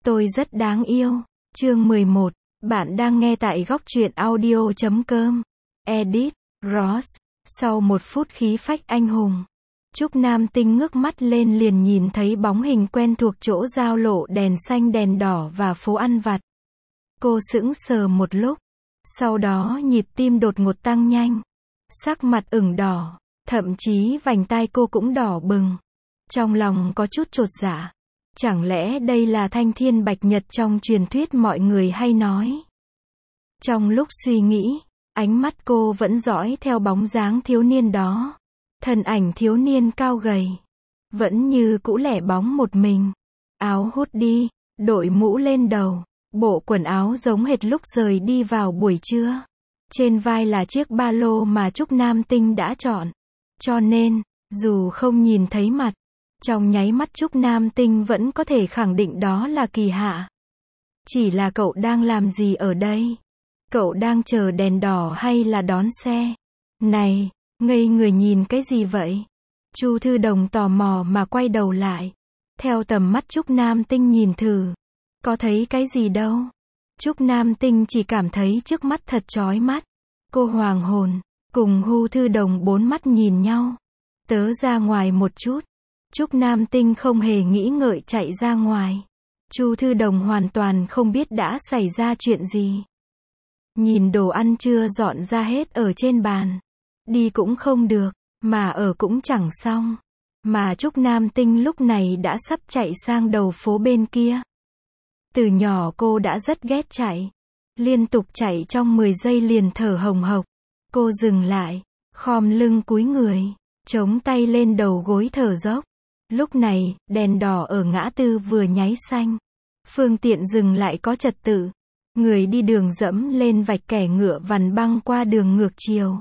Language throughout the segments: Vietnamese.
Tôi rất đáng yêu. Chương 11. Bạn đang nghe tại góc truyện audio.com. Edit, Ross. Sau 1 phút khí phách anh hùng, Trúc Nam Tinh ngước mắt lên liền nhìn thấy bóng hình quen thuộc chỗ giao lộ đèn xanh đèn đỏ và phố ăn vặt. Cô sững sờ một lúc, sau đó nhịp tim đột ngột tăng nhanh. Sắc mặt ửng đỏ, thậm chí vành tai cô cũng đỏ bừng. Trong lòng có chút chột dạ. Chẳng lẽ đây là Thanh Thiên Bạch Nhật trong truyền thuyết mọi người hay nói? Trong lúc suy nghĩ, ánh mắt cô vẫn dõi theo bóng dáng thiếu niên đó. Thân ảnh thiếu niên cao gầy, vẫn như cũ lẻ bóng một mình. Áo hút đi, đội mũ lên đầu, bộ quần áo giống hệt lúc rời đi vào buổi trưa. Trên vai là chiếc ba lô mà Trúc Nam Tinh đã chọn. Cho nên, dù không nhìn thấy mặt, trong nháy mắt Trúc Nam Tinh vẫn có thể khẳng định đó là Kỳ Hạ. Chỉ là cậu đang làm gì ở đây? Cậu đang chờ đèn đỏ hay là đón xe? Này, ngây người nhìn cái gì vậy? Chu Thư Đồng tò mò mà quay đầu lại. Theo tầm mắt Trúc Nam Tinh nhìn thử. Có thấy cái gì đâu. Trúc Nam Tinh chỉ cảm thấy trước mắt thật chói mắt. Cô hoàng hồn, cùng Hu Thư Đồng bốn mắt nhìn nhau. Tớ ra ngoài một chút. Trúc Nam Tinh không hề nghĩ ngợi chạy ra ngoài. Chu Thư Đồng hoàn toàn không biết đã xảy ra chuyện gì. Nhìn đồ ăn chưa dọn ra hết ở trên bàn. Đi cũng không được, mà ở cũng chẳng xong. Mà Trúc Nam Tinh lúc này đã sắp chạy sang đầu phố bên kia. Từ nhỏ cô đã rất ghét chạy. Liên tục chạy trong 10 giây liền thở hồng hộc. Cô dừng lại, khom lưng cúi người, chống tay lên đầu gối thở dốc. Lúc này, đèn đỏ ở ngã tư vừa nháy xanh. Phương tiện dừng lại có trật tự. Người đi đường dẫm lên vạch kẻ ngựa vằn băng qua đường ngược chiều.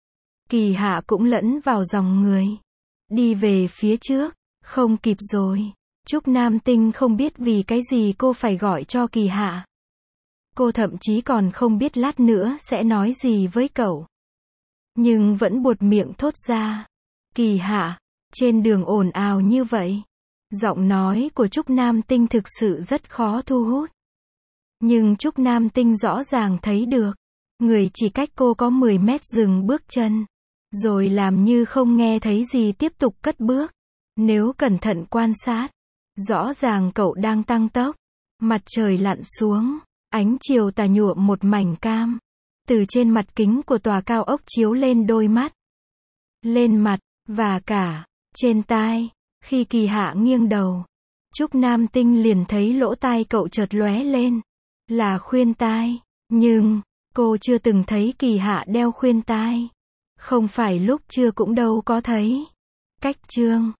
Kỳ Hạ cũng lẫn vào dòng người. Đi về phía trước, không kịp rồi. Trúc Nam Tinh không biết vì cái gì cô phải gọi cho Kỳ Hạ. Cô thậm chí còn không biết lát nữa sẽ nói gì với cậu. Nhưng vẫn buột miệng thốt ra. Kỳ Hạ, trên đường ồn ào như vậy. Giọng nói của Trúc Nam Tinh thực sự rất khó thu hút. Nhưng Trúc Nam Tinh rõ ràng thấy được. Người chỉ cách cô có 10 mét dừng bước chân. Rồi làm như không nghe thấy gì tiếp tục cất bước. Nếu cẩn thận quan sát, rõ ràng cậu đang tăng tốc. Mặt trời lặn xuống, ánh chiều tà nhuộm một mảnh cam. Từ trên mặt kính của tòa cao ốc chiếu lên đôi mắt. Lên mặt, và cả trên tai. Khi Kỳ Hạ nghiêng đầu, Trúc Nam Tinh liền thấy lỗ tai cậu chợt lóe lên. Là khuyên tai. Nhưng, cô chưa từng thấy Kỳ Hạ đeo khuyên tai. Không phải lúc chưa cũng đâu có thấy. Cách chương